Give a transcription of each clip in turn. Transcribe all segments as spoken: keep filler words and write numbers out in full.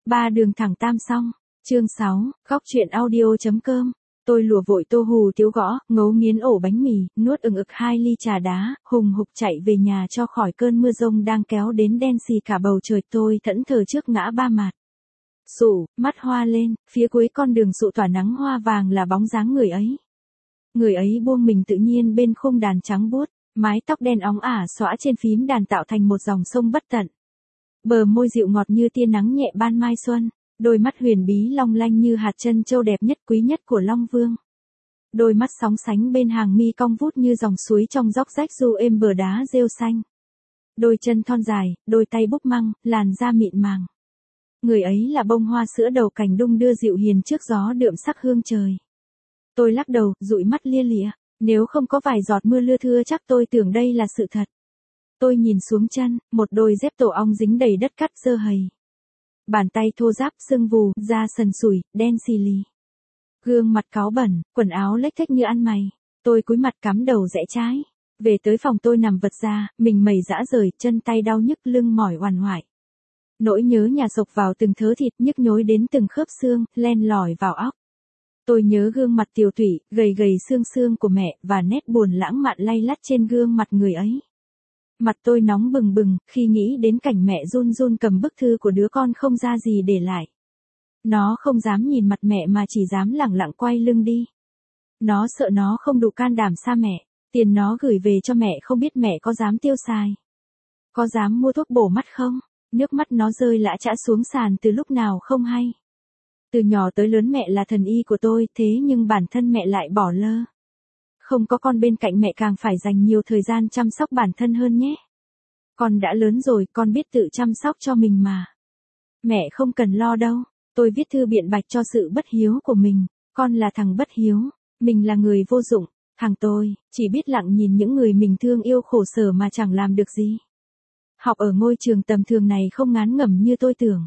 Ba đường thẳng tam song. Chương sáu, góc truyện audio chấm com. Tôi lùa vội tô hù tiếu gõ, ngấu nghiến ổ bánh mì, nuốt ừng ực hai ly trà đá, hùng hục chạy về nhà cho khỏi cơn mưa rông đang kéo đến đen xì cả bầu trời. Tôi thẫn thờ trước ngã ba mạt. Sụ, mắt hoa lên, phía cuối con đường sụ tỏa nắng hoa vàng là bóng dáng người ấy. Người ấy buông mình tự nhiên bên khung đàn trắng buốt, mái tóc đen óng ả xõa trên phím đàn tạo thành một dòng sông bất tận. Bờ môi dịu ngọt như tia nắng nhẹ ban mai xuân, đôi mắt huyền bí long lanh như hạt trân châu đẹp nhất quý nhất của Long Vương. Đôi mắt sóng sánh bên hàng mi cong vút như dòng suối trong dốc rách du êm bờ đá rêu xanh. Đôi chân thon dài, đôi tay búp măng, làn da mịn màng. Người ấy là bông hoa sữa đầu cành đung đưa dịu hiền trước gió đượm sắc hương trời. Tôi lắc đầu, dụi mắt lia lịa, nếu không có vài giọt mưa lưa thưa chắc tôi tưởng đây là sự thật. Tôi nhìn xuống chân, một đôi dép tổ ong dính đầy đất cắt dơ hầy. Bàn tay thô ráp sưng vù, da sần sùi, đen xì lì. Gương mặt cáu bẩn, quần áo lếch thếch như ăn mày. Tôi cúi mặt cắm đầu rẽ trái. Về tới phòng tôi nằm vật ra, mình mẩy rã rời, chân tay đau nhức lưng mỏi oằn hoại. Nỗi nhớ nhà sộc vào từng thớ thịt nhức nhối đến từng khớp xương, len lỏi vào óc. Tôi nhớ gương mặt tiều tụy, gầy gầy xương xương của mẹ và nét buồn lãng mạn lay lắt trên gương mặt người ấy. Mặt tôi nóng bừng bừng khi nghĩ đến cảnh mẹ run run cầm bức thư của đứa con không ra gì để lại. Nó không dám nhìn mặt mẹ mà chỉ dám lẳng lặng quay lưng đi. Nó sợ nó không đủ can đảm xa mẹ, tiền nó gửi về cho mẹ không biết mẹ có dám tiêu xài. Có dám mua thuốc bổ mắt không? Nước mắt nó rơi lã chã xuống sàn từ lúc nào không hay. Từ nhỏ tới lớn mẹ là thần y của tôi, thế nhưng bản thân mẹ lại bỏ lơ. Không có con bên cạnh mẹ càng phải dành nhiều thời gian chăm sóc bản thân hơn nhé. Con đã lớn rồi, con biết tự chăm sóc cho mình mà. Mẹ không cần lo đâu. Tôi viết thư biện bạch cho sự bất hiếu của mình. Con là thằng bất hiếu, mình là người vô dụng. Thằng tôi, chỉ biết lặng nhìn những người mình thương yêu khổ sở mà chẳng làm được gì. Học ở ngôi trường tầm thường này không ngán ngẩm như tôi tưởng.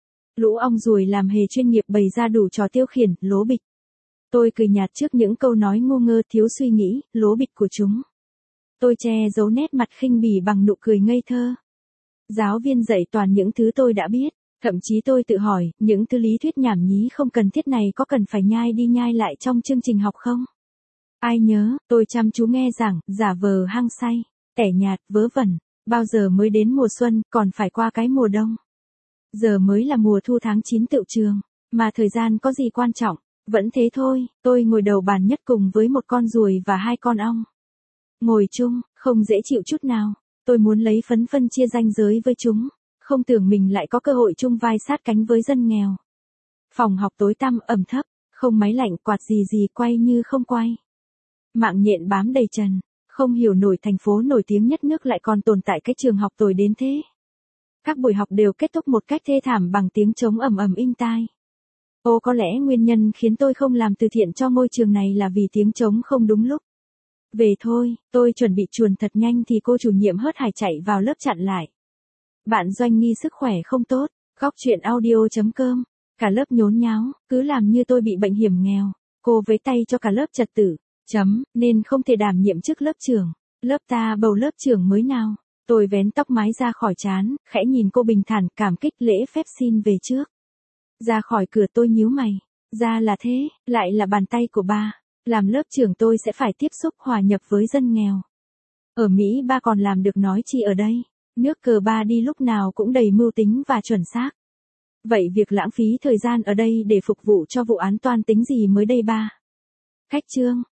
Lũ ong ruồi làm hề chuyên nghiệp bày ra đủ trò tiêu khiển, lố bịch. Tôi cười nhạt trước những câu nói ngu ngơ thiếu suy nghĩ, lố bịch của chúng. Tôi che giấu nét mặt khinh bỉ bằng nụ cười ngây thơ. Giáo viên dạy toàn những thứ tôi đã biết, thậm chí tôi tự hỏi, những thứ lý thuyết nhảm nhí không cần thiết này có cần phải nhai đi nhai lại trong chương trình học không? Ai nhớ, tôi chăm chú nghe giảng, giả vờ hăng say, tẻ nhạt, vớ vẩn, bao giờ mới đến mùa xuân, còn phải qua cái mùa đông. Giờ mới là mùa thu tháng chín tựu trường, mà thời gian có gì quan trọng, vẫn thế thôi. Tôi ngồi đầu bàn nhất cùng với một con ruồi và hai con ong. Ngồi chung, không dễ chịu chút nào, tôi muốn lấy phấn phân chia ranh giới với chúng, không tưởng mình lại có cơ hội chung vai sát cánh với dân nghèo. Phòng học tối tăm ẩm thấp, không máy lạnh quạt gì gì quay như không quay. Mạng nhện bám đầy trần, không hiểu nổi thành phố nổi tiếng nhất nước lại còn tồn tại cái trường học tồi đến thế. Các buổi học đều kết thúc một cách thê thảm bằng tiếng trống ầm ầm inh tai. Ô có lẽ nguyên nhân khiến tôi không làm từ thiện cho ngôi trường này là vì tiếng trống không đúng lúc. Về thôi, tôi chuẩn bị chuồn thật nhanh thì cô chủ nhiệm hớt hải chạy vào lớp chặn lại. Bạn Doanh nghi sức khỏe không tốt, góc truyện audio chấm com. Cả lớp nhốn nháo, cứ làm như tôi bị bệnh hiểm nghèo. Cô vẫy tay cho cả lớp trật tự, chấm, nên không thể đảm nhiệm chức lớp trưởng. Lớp ta bầu lớp trưởng mới nào. Tôi vén tóc mái ra khỏi trán, khẽ nhìn cô bình thản, cảm kích lễ phép xin về trước. Ra khỏi cửa tôi nhíu mày. Ra là thế, lại là bàn tay của ba. Làm lớp trưởng tôi sẽ phải tiếp xúc hòa nhập với dân nghèo. Ở Mỹ ba còn làm được nói chi ở đây. Nước cờ ba đi lúc nào cũng đầy mưu tính và chuẩn xác. Vậy việc lãng phí thời gian ở đây để phục vụ cho vụ án toan tính gì mới đây ba? Cách chương.